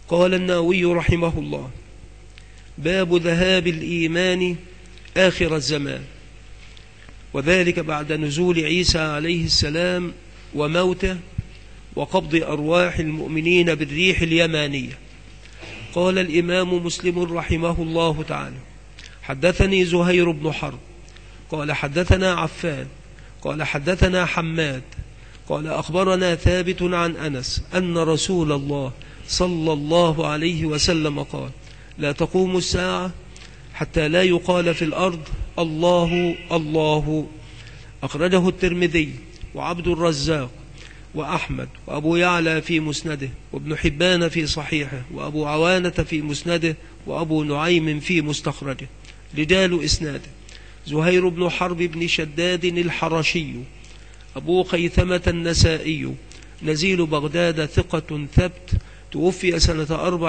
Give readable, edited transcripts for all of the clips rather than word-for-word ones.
قال النووي رحمه الله: باب ذهاب الإيمان آخر الزمان، وذلك بعد نزول عيسى عليه السلام وموته وقبض أرواح المؤمنين بالريح اليمانية. قال الإمام مسلم رحمه الله تعالى: حدثني زهير بن حرب قال حدثنا عفان قال حدثنا حماد قال أخبرنا ثابت عن أنس أن رسول الله صلى الله عليه وسلم قال: لا تقوم الساعة حتى لا يقال في الأرض الله الله. أخرجه الترمذي وعبد الرزاق وأحمد وأبو يعلى في مسنده، وابن حبان في صحيحه، وأبو عوانة في مسنده، وأبو نعيم في مستخرجه. رجال إسناده: زهير بن حرب بن شداد الحرشي أبو خيثمة النسائي نزيل بغداد، ثقة ثبت، توفي سنة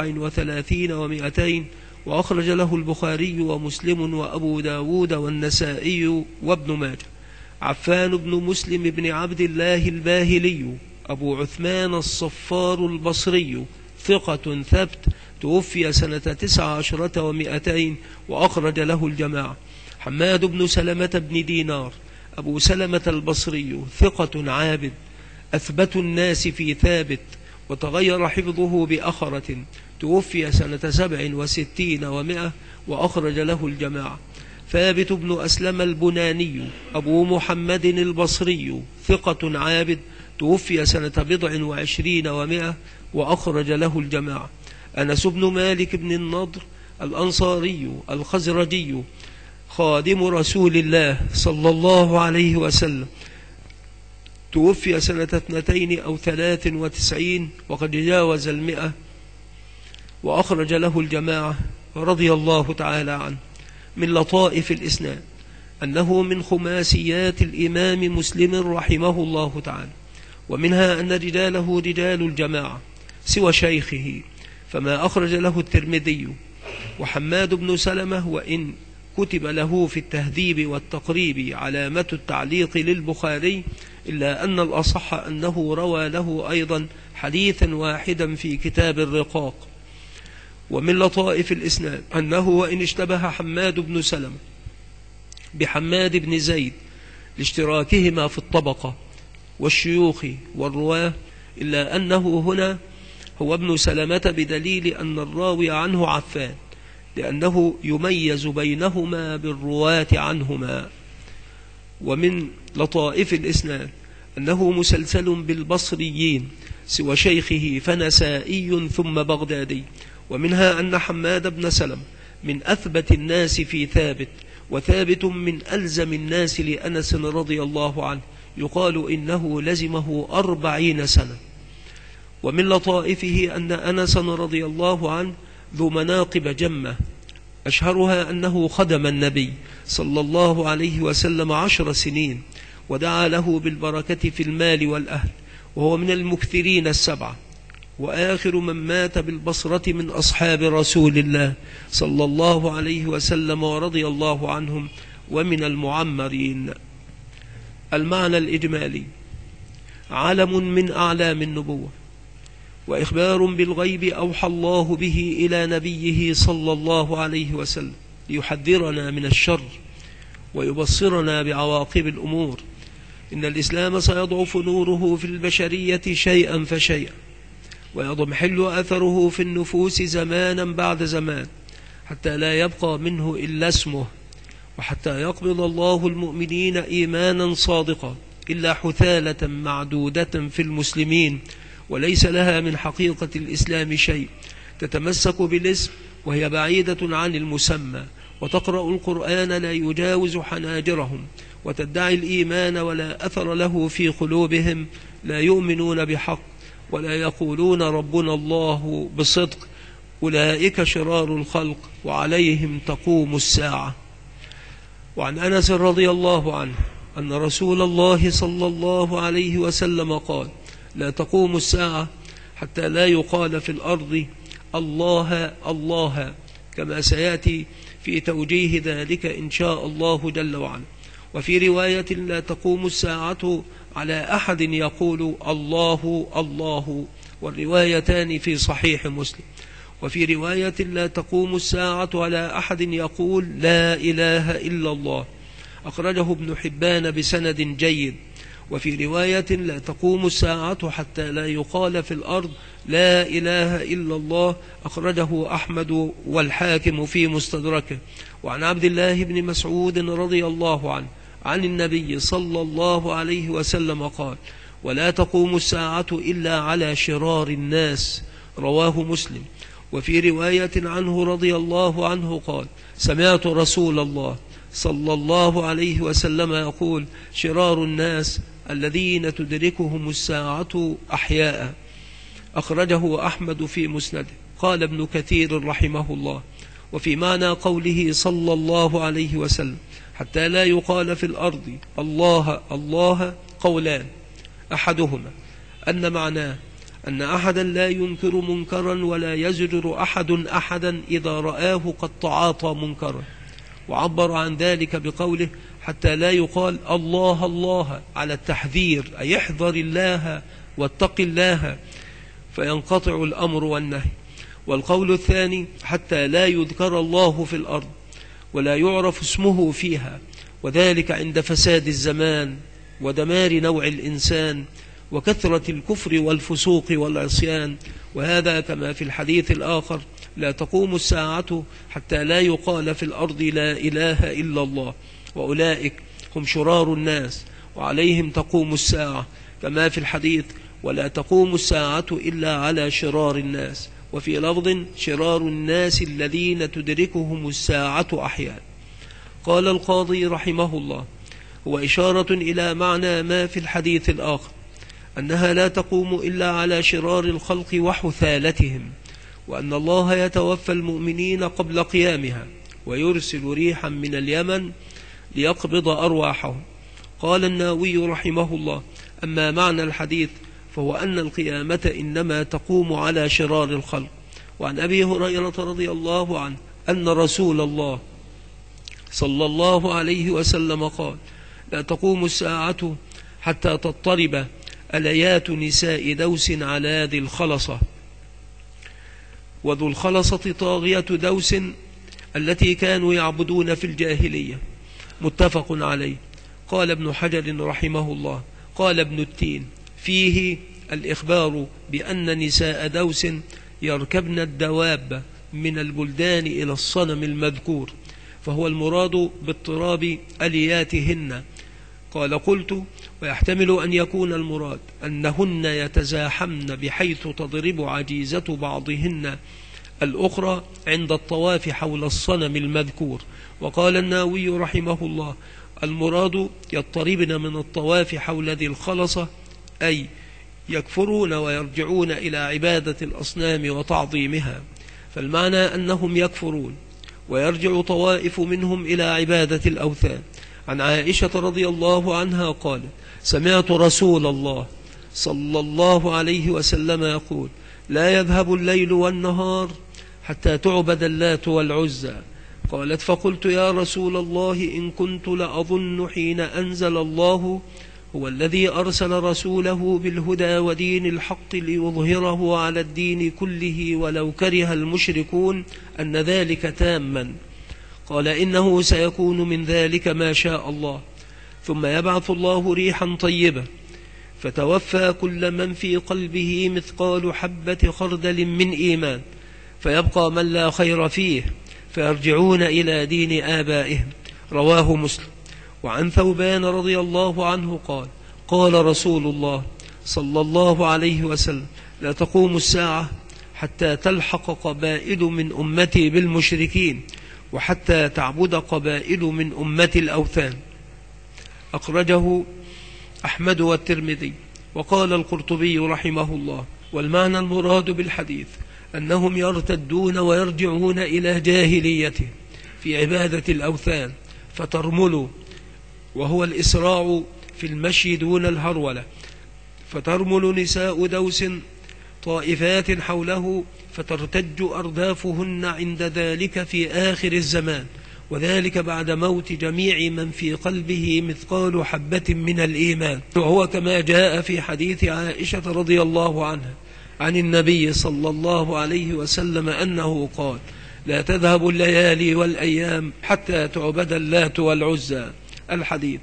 34 و200، وأخرج له البخاري ومسلم وأبو داود والنسائي وابن ماجه. عفان بن مسلم بن عبد الله الباهلي أبو عثمان الصفار البصري ثقة ثبت، توفي سنة 19 و200، وأخرج له الجماعة. حماد بن سلمة بن دينار أبو سلمة البصري ثقة عابد، أثبت الناس في ثابت، وتغير حفظه بأخرة، توفي سنة 67 و100، وأخرج له الجماعة. ثابت بن أسلم البناني أبو محمد البصري ثقة عابد، توفي سنة 27 و100، وأخرج له الجماعة. أنس بن مالك بن النضر الأنصاري الخزرجي خادم رسول الله صلى الله عليه وسلم، توفي سنة 92 أو 93 وقد جاوز 100، وأخرج له الجماعة رضي الله تعالى عنه. من لطائف الإسناد أنه من خماسيات الإمام مسلم رحمه الله تعالى، ومنها أن رجاله رجال الجماعة سوى شيخه، فما أخرج له الترمذي. وحماد بن سلمة وإن كتب له في التهذيب والتقريب علامة التعليق للبخاري، إلا أن الأصح أنه روى له أيضا حديثا واحدا في كتاب الرقاق. ومن لطائف الإسناد أنه وإن اشتبه حماد بن سلمة بحماد بن زيد لاشتراكهما في الطبقة والشيوخ والرواه، إلا أنه هنا هو ابن سلمة، بدليل أن الراوي عنه عفان، لأنه يميز بينهما بالرواة عنهما. ومن لطائف الإسناد أنه مسلسل بالبصريين سوى شيخه فنسائي ثم بغدادي. ومنها أن حماد بن سلم من أثبت الناس في ثابت، وثابت من ألزم الناس لأنس رضي الله عنه، يقال إنه لزمه 40 سنة. ومن لطائفه أن أنس رضي الله عنه ذو مناقب جمة، أشهرها أنه خدم النبي صلى الله عليه وسلم 10 سنين، ودعا له بالبركة في المال والأهل، وهو من المكثرين 7، وآخر من مات بالبصرة من أصحاب رسول الله صلى الله عليه وسلم ورضي الله عنهم، ومن المعمرين. المعنى الإجمالي: علم من أعلام النبوة، وإخبار بالغيب أوحى الله به إلى نبيه صلى الله عليه وسلم ليحذرنا من الشر ويبصرنا بعواقب الأمور. إن الإسلام سيضعف نوره في البشرية شيئا فشيئا، ويضمحل أثره في النفوس زمانا بعد زمان، حتى لا يبقى منه إلا اسمه، وحتى يقبض الله المؤمنين إيمانا صادقا إلا حثالة معدودة في المسلمين، وليس لها من حقيقة الإسلام شيء، تتمسك بالاسم وهي بعيدة عن المسمى، وتقرأ القرآن لا يجاوز حناجرهم، وتدعي الإيمان ولا أثر له في قلوبهم، لا يؤمنون بحق ولا يقولون ربنا الله بصدق. أولئك شرار الخلق وعليهم تقوم الساعة. وعن أنس رضي الله عنه أن رسول الله صلى الله عليه وسلم قال: لا تقوم الساعة حتى لا يقال في الأرض الله الله، كما سيأتي في توجيه ذلك إن شاء الله جل وعلا. وفي رواية: لا تقوم الساعة على أحد يقول الله الله، والروايتان في صحيح مسلم. وفي رواية لا تقوم الساعة على أحد يقول لا إله إلا الله، أخرجه ابن حبان بسند جيد. وفي رواية لا تقوم الساعة حتى لا يقال في الأرض لا إله إلا الله، أخرجه أحمد والحاكم في مستدركه. وعن عبد الله بن مسعود رضي الله عنه عن النبي صلى الله عليه وسلم قال ولا تقوم الساعة إلا على شرار الناس، رواه مسلم. وفي رواية عنه رضي الله عنه قال سمعت رسول الله صلى الله عليه وسلم يقول شرار الناس الذين تدركهم الساعة أحياء، أخرجه أحمد في مسنده. قال ابن كثير رحمه الله وفي معنى قوله صلى الله عليه وسلم حتى لا يقال في الأرض الله الله قولان، أحدهما أن معناه أن أحدا لا ينكر منكرا ولا يزجر أحدا إذا رآه قد تعاطى منكرا، وعبر عن ذلك بقوله حتى لا يقال الله الله على التحذير، أي احذر الله واتق الله، فينقطع الأمر والنهي. والقول الثاني حتى لا يذكر الله في الأرض ولا يعرف اسمه فيها، وذلك عند فساد الزمان ودمار نوع الإنسان وكثرة الكفر والفسوق والعصيان. وهذا كما في الحديث الآخر لا تقوم الساعة حتى لا يقال في الأرض لا إله إلا الله، وأولئك هم شرار الناس وعليهم تقوم الساعة، كما في الحديث ولا تقوم الساعة إلا على شرار الناس. وفي لفظ شرار الناس الذين تدركهم الساعة أحياء. قال القاضي رحمه الله هو إشارة إلى معنى ما في الحديث الآخر أنها لا تقوم إلا على شرار الخلق وحثالتهم، وأن الله يتوفى المؤمنين قبل قيامها ويرسل ريحا من اليمن ليقبض أرواحهم. قال النووي رحمه الله أما معنى الحديث فهو أن القيامة إنما تقوم على شرار الخلق. وعن أبي هريرة رضي الله عنه أن رسول الله صلى الله عليه وسلم قال لا تقوم الساعة حتى تضطرب أليات نساء دوس على ذي الخلصة، وذو الخلصة طاغية دوس التي كانوا يعبدون في الجاهلية، متفق عليه. قال ابن حجر رحمه الله قال ابن التين فيه الإخبار بأن نساء دوس يركبن الدواب من البلدان إلى الصنم المذكور، فهو المراد باضطراب ألياتهن. قال قلت ويحتمل أن يكون المراد أنهن يتزاحمن بحيث تضرب عجيزة بعضهن الأخرى عند الطواف حول الصنم المذكور. وقال النووي رحمه الله المراد يضطربن من الطواف حول ذي الخلصة، أي يكفرون ويرجعون إلى عبادة الأصنام وتعظيمها، فالمعنى أنهم يكفرون ويرجع طوائف منهم إلى عبادة الأوثان. عن عائشة رضي الله عنها قالت سمعت رسول الله صلى الله عليه وسلم يقول لا يذهب الليل والنهار حتى تعبد اللات والعزى. قالت فقلت يا رسول الله إن كنت لأظن حين أنزل الله هو الذي أرسل رسوله بالهدى ودين الحق ليظهره على الدين كله ولو كره المشركون أن ذلك تاما. قال إنه سيكون من ذلك ما شاء الله، ثم يبعث الله ريحا طيبة فتوفى كل من في قلبه مثقال حبة خردل من إيمان، فيبقى من لا خير فيه فيرجعون إلى دين آبائهم، رواه مسلم. وعن ثوبان رضي الله عنه قال قال رسول الله صلى الله عليه وسلم لا تقوم الساعة حتى تلحق قبائل من أمتي بالمشركين وحتى تعبد قبائل من أمتي الأوثان، أخرجه أحمد والترمذي. وقال القرطبي رحمه الله والمعنى المراد بالحديث أنهم يرتدون ويرجعون إلى جاهليته في عبادة الأوثان فترملوا، وهو الإسراع في المشي دون الهرولة، فترمل نساء دوس طائفات حوله فترتج أردافهن عند ذلك في آخر الزمان، وذلك بعد موت جميع من في قلبه مثقال حبة من الإيمان. وهو كما جاء في حديث عائشة رضي الله عنها عن النبي صلى الله عليه وسلم أنه قال: لا تذهب الليالي والأيام حتى تعبد اللات والعزى. الحديث.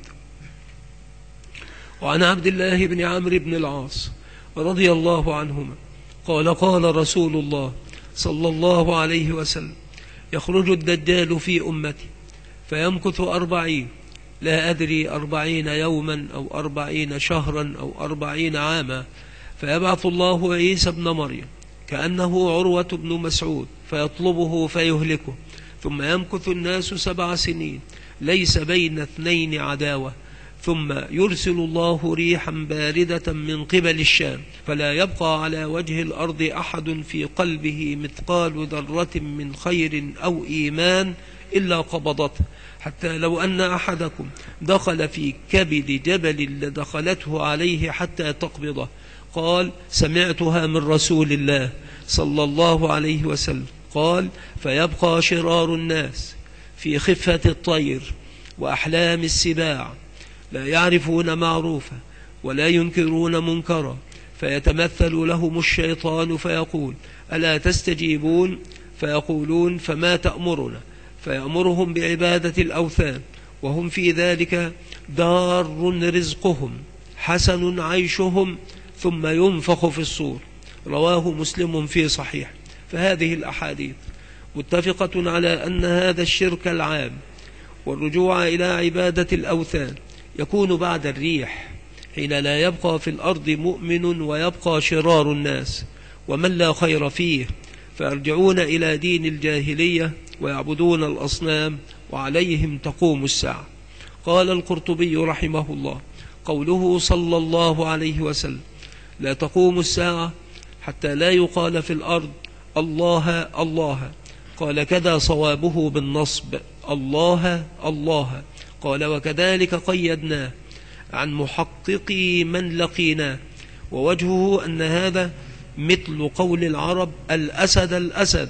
وعن عبد الله بن عمرو بن العاص رضي الله عنهما قال: قال رسول الله صلى الله عليه وسلم: يخرج الدجال في أمتي فيمكث 40، لا أدري 40 يوما أو 40 شهرا أو 40 عاما، فيبعث الله عيسى ابن مريم كأنه عروة بن مسعود فيطلبه فيهلكه، ثم يمكث الناس 7 سنين ليس بين اثنين عداوة، ثم يرسل الله ريحا باردة من قبل الشام، فلا يبقى على وجه الأرض أحد في قلبه مثقال ذرة من خير أو إيمان إلا قبضته، حتى لو أن أحدكم دخل في كبد جبل لدخلته عليه حتى تقبضه. قال: سمعتها من رسول الله صلى الله عليه وسلم قال: فيبقى شرار الناس في خفة الطير وأحلام السباع، لا يعرفون معروفا ولا ينكرون منكرا، فيتمثل لهم الشيطان فيقول: ألا تستجيبون؟ فيقولون: فما تأمرنا؟ فيأمرهم بعبادة الأوثان، وهم في ذلك دار رزقهم حسن عيشهم، ثم ينفخ في الصور. رواه مسلم في صحيح. فهذه الأحاديث متفقة على أن هذا الشرك العام والرجوع إلى عبادة الأوثان يكون بعد الريح، حين لا يبقى في الأرض مؤمن ويبقى شرار الناس ومن لا خير فيه، فيرجعون إلى دين الجاهلية ويعبدون الأصنام، وعليهم تقوم الساعة. قال القرطبي رحمه الله: قوله صلى الله عليه وسلم: لا تقوم الساعة حتى لا يقال في الأرض الله الله، قال: كذا صوابه بالنصب الله الله. قال: وكذلك قيدناه عن محققي من لقيناه، ووجهه أن هذا مثل قول العرب: الأسد الأسد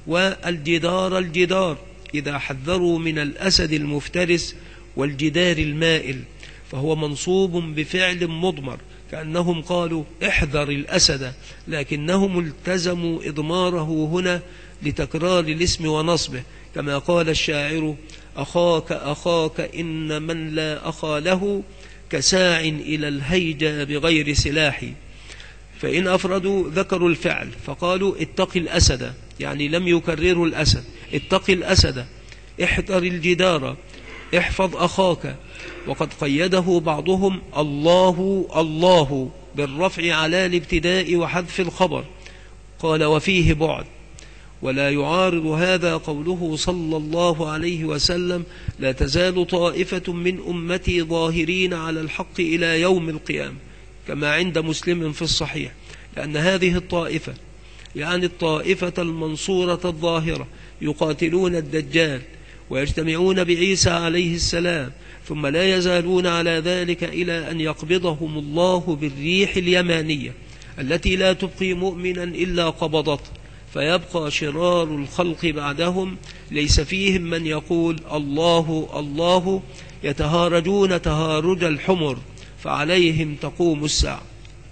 والجدار الجدار، إذا حذروا من الأسد المفترس والجدار المائل، فهو منصوب بفعل مضمر، كأنهم قالوا: احذر الأسد، لكنهم التزموا إضماره هنا لتكرار الاسم ونصبه، كما قال الشاعر: أخاك أخاك إن من لا أخا له كساع إلى الهيجا بغير سلاح. فإن أفردوا ذكروا الفعل فقالوا: اتق الأسد، يعني لم يكرروا الأسد، اتق الأسد، احذر الجدار، احفظ أخاك. وقد قيده بعضهم الله الله بالرفع على الابتداء وحذف الخبر. قال: وفيه بعد. ولا يعارض هذا قوله صلى الله عليه وسلم: لا تزال طائفة من أمتي ظاهرين على الحق إلى يوم القيامة، كما عند مسلم في الصحيح، لأن هذه الطائفة يعني الطائفة المنصورة الظاهرة يقاتلون الدجال ويجتمعون بعيسى عليه السلام، ثم لا يزالون على ذلك إلى أن يقبضهم الله بالريح اليمانية التي لا تبقي مؤمنا إلا قبضته، فيبقى شرار الخلق بعدهم ليس فيهم من يقول الله الله، يتهارجون تهارج الحمر، فعليهم تقوم الساعة.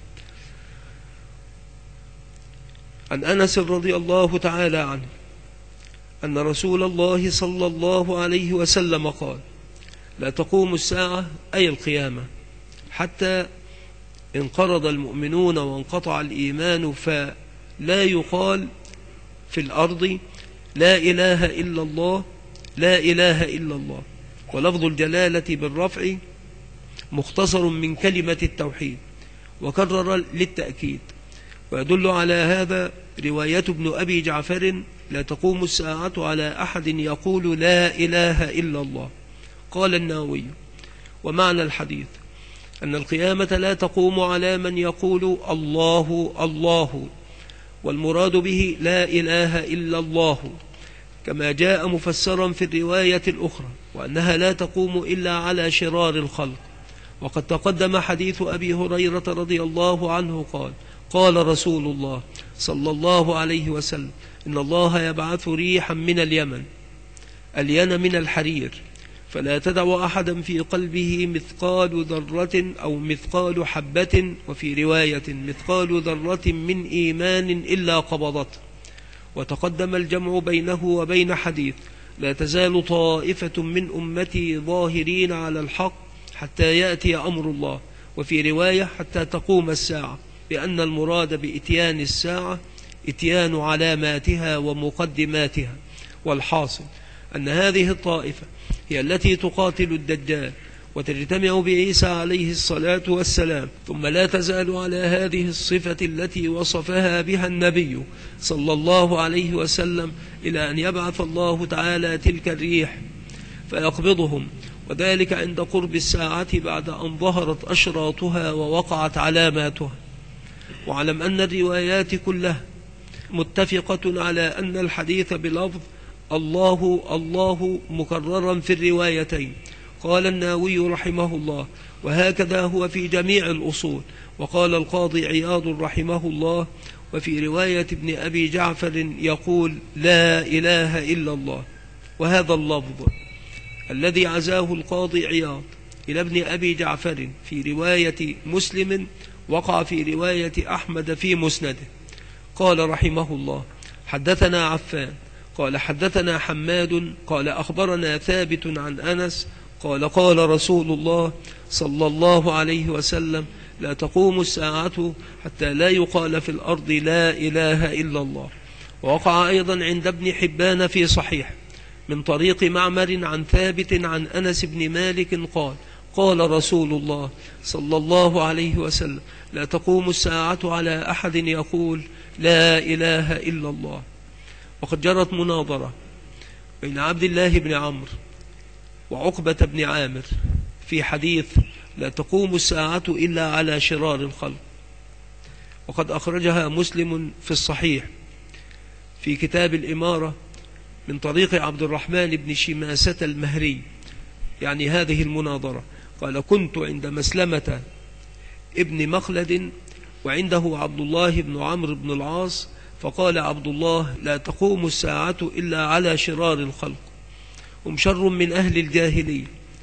عن أنس رضي الله تعالى عنه أن رسول الله صلى الله عليه وسلم قال: لا تقوم الساعة، أي القيامة، حتى انقرض المؤمنون وانقطع الإيمان، فلا يقال في الأرض لا إله إلا الله، لا إله إلا الله. ولفظ الجلالة بالرفع مختصر من كلمة التوحيد، وكرر للتأكيد. ويدل على هذا رواية ابن أبي جعفر: لا تقوم الساعة على أحد يقول لا إله إلا الله. قال النووي: ومعنى الحديث أن القيامة لا تقوم على من يقول الله الله، والمراد به لا إله إلا الله، كما جاء مفسرا في الرواية الأخرى، وأنها لا تقوم إلا على شرار الخلق. وقد تقدم حديث أبي هريرة رضي الله عنه قال: قال رسول الله صلى الله عليه وسلم: إن الله يبعث ريحا من اليمن، الين من الحرير، فلا تدع أحدا في قلبه مثقال ذرة أو مثقال حبة، وفي رواية مثقال ذرة من إيمان إلا قبضته. وتقدم الجمع بينه وبين حديث لا تزال طائفة من أمتي ظاهرين على الحق حتى يأتي أمر الله، وفي رواية حتى تقوم الساعة، بأن المراد بإتيان الساعة إتيان علاماتها ومقدماتها. والحاصل أن هذه الطائفة هي التي تقاتل الدجال وتجتمع بعيسى عليه الصلاة والسلام، ثم لا تزال على هذه الصفة التي وصفها بها النبي صلى الله عليه وسلم إلى أن يبعث الله تعالى تلك الريح فيقبضهم، وذلك عند قرب الساعة بعد أن ظهرت أشراطها ووقعت علاماتها. واعلم أن الروايات كلها متفقة على أن الحديث بلفظ الله الله مكررا في الروايتين. قال النووي رحمه الله: وهكذا هو في جميع الأصول. وقال القاضي عياض رحمه الله: وفي رواية ابن أبي جعفر يقول لا إله إلا الله. وهذا اللفظ الذي عزاه القاضي عياض إلى ابن أبي جعفر في رواية مسلم وقع في رواية أحمد في مسنده. قال رحمه الله: حدثنا عفان قال حدثنا حماد قال أخبرنا ثابت عن أنس قال قال رسول الله صلى الله عليه وسلم: لا تقوم الساعة حتى لا يقال في الأرض لا إله إلا الله. ووقع أيضا عند ابن حبان في صحيح من طريق معمر عن ثابت عن أنس بن مالك قال قال رسول الله صلى الله عليه وسلم: لا تقوم الساعة على أحد يقول لا إله إلا الله. وقد جرت مناظرة بين عبد الله بن عمرو وعقبة بن عامر في حديث لا تقوم الساعة إلا على شرار الخلق، وقد أخرجها مسلم في الصحيح في كتاب الإمارة من طريق عبد الرحمن بن شماسة المهري. يعني هذه المناظرة قال: كنت عند مسلمة ابن مخلد وعنده عبد الله بن عمرو بن العاص، فقال عبد الله: لا تقوم الساعة إلا على شرار الخلق، هم شر من أهل الجاهلية،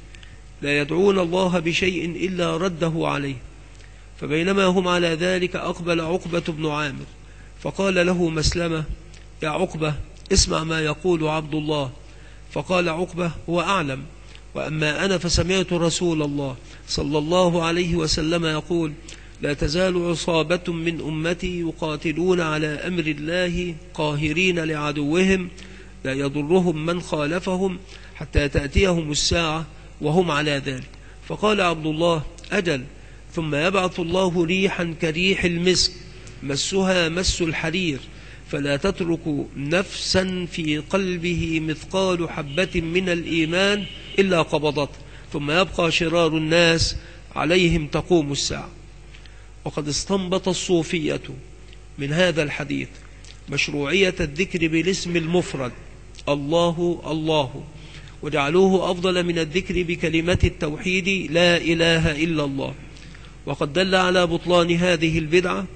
لا يدعون الله بشيء إلا رده عليه. فبينما هم على ذلك أقبل عقبة بن عامر فقال له مسلمة: يا عقبة اسمع ما يقول عبد الله. فقال عقبة: هو أعلم، وأما أنا فسمعت رسول الله صلى الله عليه وسلم يقول: لا تزال عصابة من أمتي يقاتلون على أمر الله قاهرين لعدوهم لا يضرهم من خالفهم حتى تأتيهم الساعة وهم على ذلك. فقال عبد الله: أجل، ثم يبعث الله ريحا كريح المسك مسها مس الحرير، فلا تترك نفسا في قلبه مثقال حبة من الإيمان إلا قبضته، ثم يبقى شرار الناس عليهم تقوم الساعة. وقد استنبط الصوفية من هذا الحديث مشروعية الذكر بالاسم المفرد الله الله، وجعلوه أفضل من الذكر بكلمة التوحيد لا إله إلا الله. وقد دل على بطلان هذه البدعة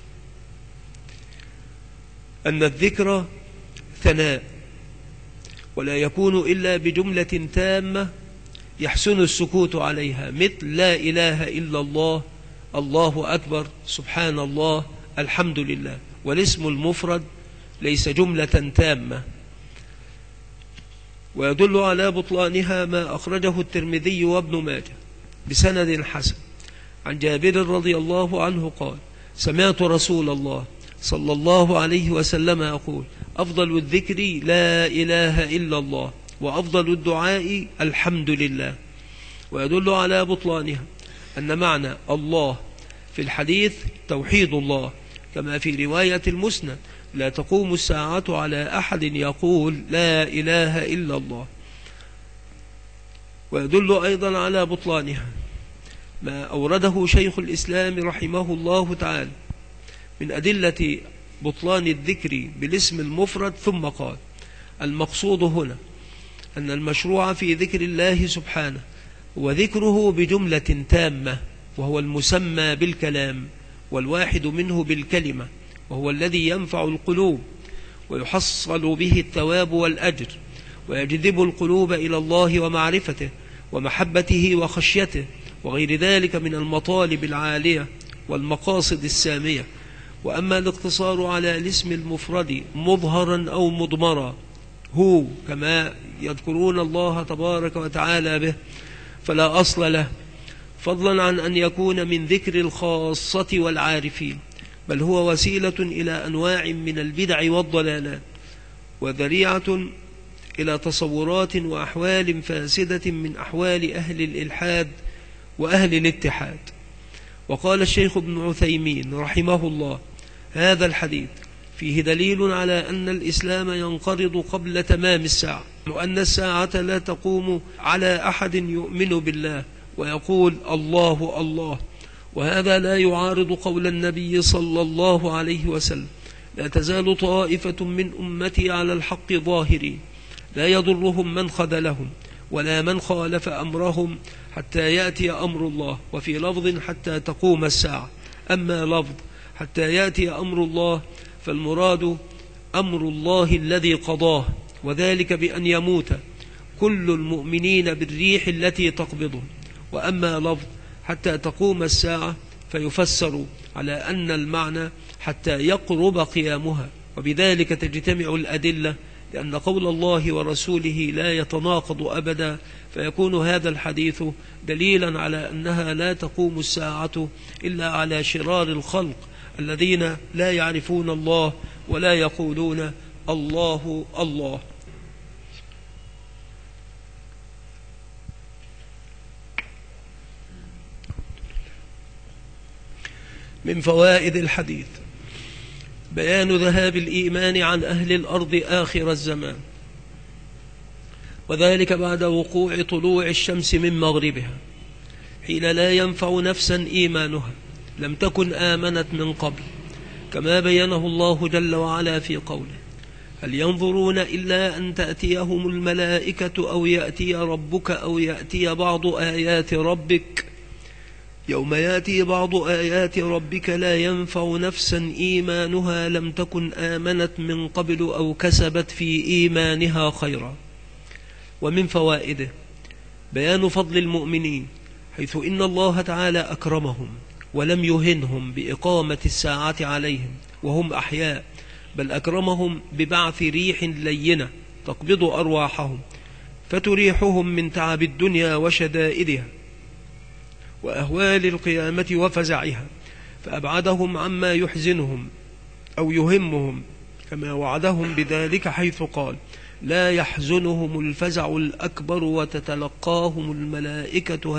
أن الذكر ثناء، ولا يكون إلا بجملة تامة يحسن السكوت عليها، مثل لا إله إلا الله، الله أكبر، سبحان الله، الحمد لله. والاسم المفرد ليس جملة تامة. ويدل على بطلانها ما أخرجه الترمذي وابن ماجه بسند حسن عن جابر رضي الله عنه قال: سمعت رسول الله صلى الله عليه وسلم يقول: أفضل الذكر لا إله إلا الله، وأفضل الدعاء الحمد لله. ويدل على بطلانها أن معنى الله في الحديث توحيد الله، كما في رواية المسند: لا تقوم الساعة على أحد يقول لا إله إلا الله. ويدل أيضا على بطلانها ما أورده شيخ الإسلام رحمه الله تعالى من أدلة بطلان الذكر بالاسم المفرد، ثم قال: المقصود هنا أن المشروع في ذكر الله سبحانه وذكره بجملة تامة، وهو المسمى بالكلام، والواحد منه بالكلمة، وهو الذي ينفع القلوب ويحصل به الثواب والأجر. ويجذب القلوب إلى الله ومعرفته ومحبته وخشيته وغير ذلك من المطالب العالية والمقاصد السامية. وأما الاقتصار على الاسم المفرد مظهرا أو مضمرا هو كما يذكرون الله تبارك وتعالى به فلا أصل له، فضلا عن أن يكون من ذكر الخاصة والعارفين، بل هو وسيلة إلى أنواع من البدع والضلالات، وذريعة إلى تصورات وأحوال فاسدة من أحوال أهل الإلحاد وأهل الاتحاد. وقال الشيخ ابن عثيمين رحمه الله: هذا الحديث فيه دليل على أن الإسلام ينقرض قبل تمام الساعة، وأن الساعة لا تقوم على أحد يؤمن بالله ويقول الله الله، وهذا لا يعارض قول النبي صلى الله عليه وسلم: لا تزال طائفة من أمتي على الحق ظاهرين لا يضرهم من خذلهم ولا من خالف أمرهم حتى يأتي أمر الله، وفي لفظ حتى تقوم الساعة. أما لفظ حتى يأتي أمر الله فالمراد أمر الله الذي قضاه، وذلك بأن يموت كل المؤمنين بالريح التي تقبضهم. وأما لفظ حتى تقوم الساعة فيفسر على أن المعنى حتى يقرب قيامها، وبذلك تجتمع الأدلة، لأن قول الله ورسوله لا يتناقض أبدا، فيكون هذا الحديث دليلا على أنها لا تقوم الساعة إلا على شرار الخلق الذين لا يعرفون الله ولا يقولون الله الله. من فوائد الحديث بيان ذهاب الإيمان عن أهل الأرض آخر الزمان، وذلك بعد وقوع طلوع الشمس من مغربها، حين لا ينفع نفسا إيمانها لم تكن آمنت من قبل، كما بينه الله جل وعلا في قوله: هل ينظرون إلا أن تأتيهم الملائكة أو يأتي ربك أو يأتي بعض آيات ربك، يوم يأتي بعض آيات ربك لا ينفع نفسا إيمانها لم تكن آمنت من قبل أو كسبت في إيمانها خيرا. ومن فوائده بيان فضل المؤمنين، حيث إن الله تعالى أكرمهم ولم يهنهم بإقامة الساعة عليهم وهم أحياء، بل أكرمهم ببعث ريح لينة تقبض أرواحهم فتريحهم من تعب الدنيا وشدائدها وأهوال القيامة وفزعها، فأبعدهم عما يحزنهم أو يهمهم، كما وعدهم بذلك حيث قال: لا يحزنهم الفزع الأكبر وتتلقاهم الملائكة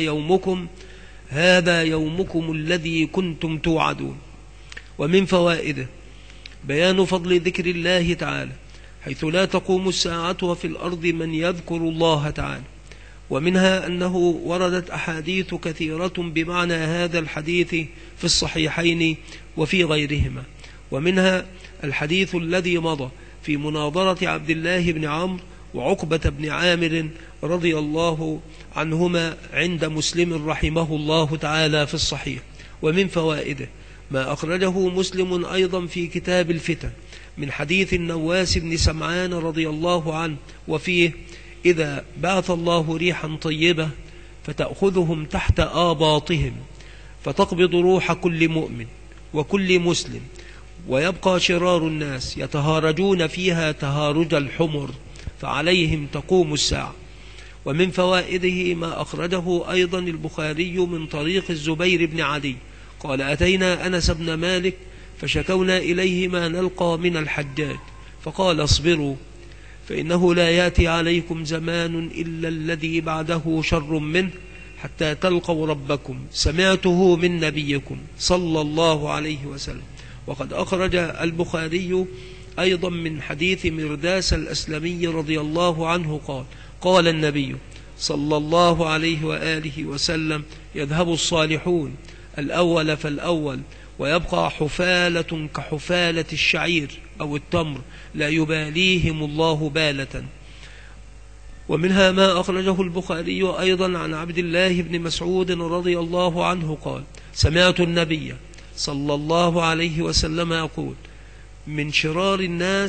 هذا يومكم الذي كنتم توعدون. ومن فوائده بيان فضل ذكر الله تعالى، حيث لا تقوم الساعة وفي الأرض من يذكر الله تعالى، ومنها أنه وردت أحاديث كثيرة بمعنى هذا الحديث في الصحيحين وفي غيرهما، ومنها الحديث الذي مضى في مناظرة عبد الله بن عمرو وعقبة بن عامر رضي الله عنهما عند مسلم رحمه الله تعالى في الصحيح. ومن فوائده ما أخرجه مسلم أيضا في كتاب الفتن من حديث النواس بن سمعان رضي الله عنه، وفيه: إذا بعث الله ريحا طيبة فتأخذهم تحت آباطهم فتقبض روح كل مؤمن وكل مسلم، ويبقى شرار الناس يتهارجون فيها تهارج الحمر، فعليهم تقوم الساعة. ومن فوائده ما أخرجه أيضا البخاري من طريق الزبير بن عدي قال: أتينا أنس بن مالك فشكونا إليه ما نلقى من الحجاج، فقال: اصبروا فإنه لا يأتي عليكم زمان إلا الذي بعده شر منه حتى تلقوا ربكم، سمعته من نبيكم صلى الله عليه وسلم. وقد أخرج البخاري أيضا من حديث مرداس الأسلمي رضي الله عنه قال: قال النبي صلى الله عليه وآله وسلم: يذهب الصالحون الأول فالأول، ويبقى حفالة كحفالة الشعير أو التمر لا يباليهم الله بالة. ومنها ما أخرجه البخاري أيضا عن عبد الله بن مسعود رضي الله عنه قال: سمعت النبي صلى الله عليه وسلم يقول: من شرار الناس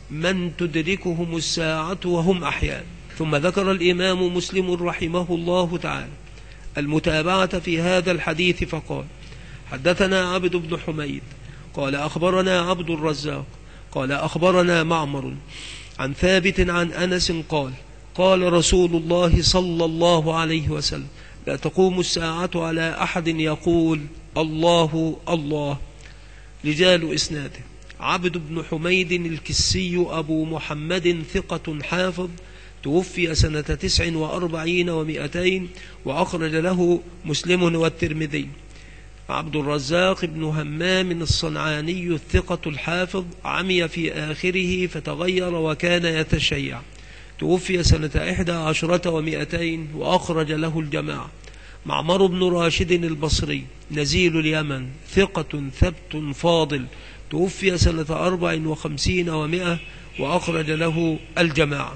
من تدركهم الساعة وهم أحياء. ثم ذكر الإمام مسلم رحمه الله تعالى المتابعة في هذا الحديث فقال: حدثنا عبد بن حميد قال أخبرنا عبد الرزاق قال أخبرنا معمر عن ثابت عن أنس قال: قال رسول الله صلى الله عليه وسلم: لا تقوم الساعة على أحد يقول الله الله. رجال إسناده: عبد بن حميد الكسي أبو محمد ثقة حافظ، توفي سنة 49 و200، وأخرج له مسلم والترمذي. عبد الرزاق بن همام الصنعاني الثقة الحافظ، عمي في آخره فتغير وكان يتشيع، توفي سنة 11 و200، وأخرج له الجماعة. معمر بن راشد البصري نزيل اليمن، ثقة ثبت فاضل، توفي سنة 54 و100، وأخرج له الجماعة.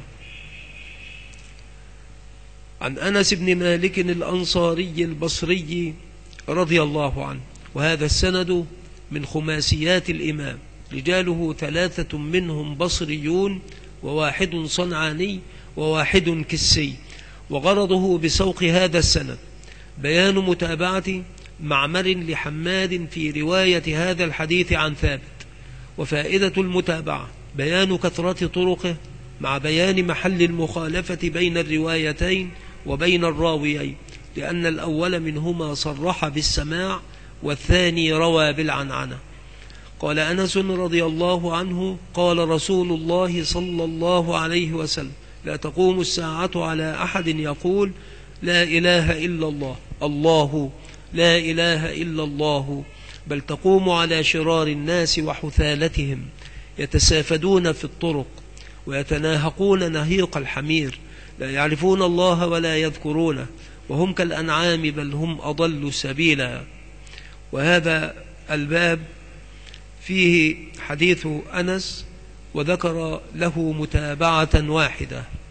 عن أنس بن مالك الأنصاري البصري رضي الله عنه، وهذا السند من خماسيات الإمام، رجاله 3 منهم بصريون، وواحد صنعاني، وواحد كسي. وغرضه بسوق هذا السند بيان متابعة معمر لحماد في رواية هذا الحديث عن ثابت. وفائدة المتابعة بيان كثرة طرقه مع بيان محل المخالفة بين الروايتين وبين الراويين، لأن الأول منهما صرح بالسماع والثاني روى بالعنعنة. قال أنس رضي الله عنه: قال رسول الله صلى الله عليه وسلم: لا تقوم الساعة على أحد يقول لا إله إلا الله الله لا إله إلا الله، بل تقوم على شرار الناس وحثالتهم، يتسافدون في الطرق ويتناهقون نهيق الحمير، لا يعرفون الله ولا يذكرونه، وهم كالأنعام بل هم أضل سبيلا. وهذا الباب فيه حديث أنس، وذكر له متابعة واحدة.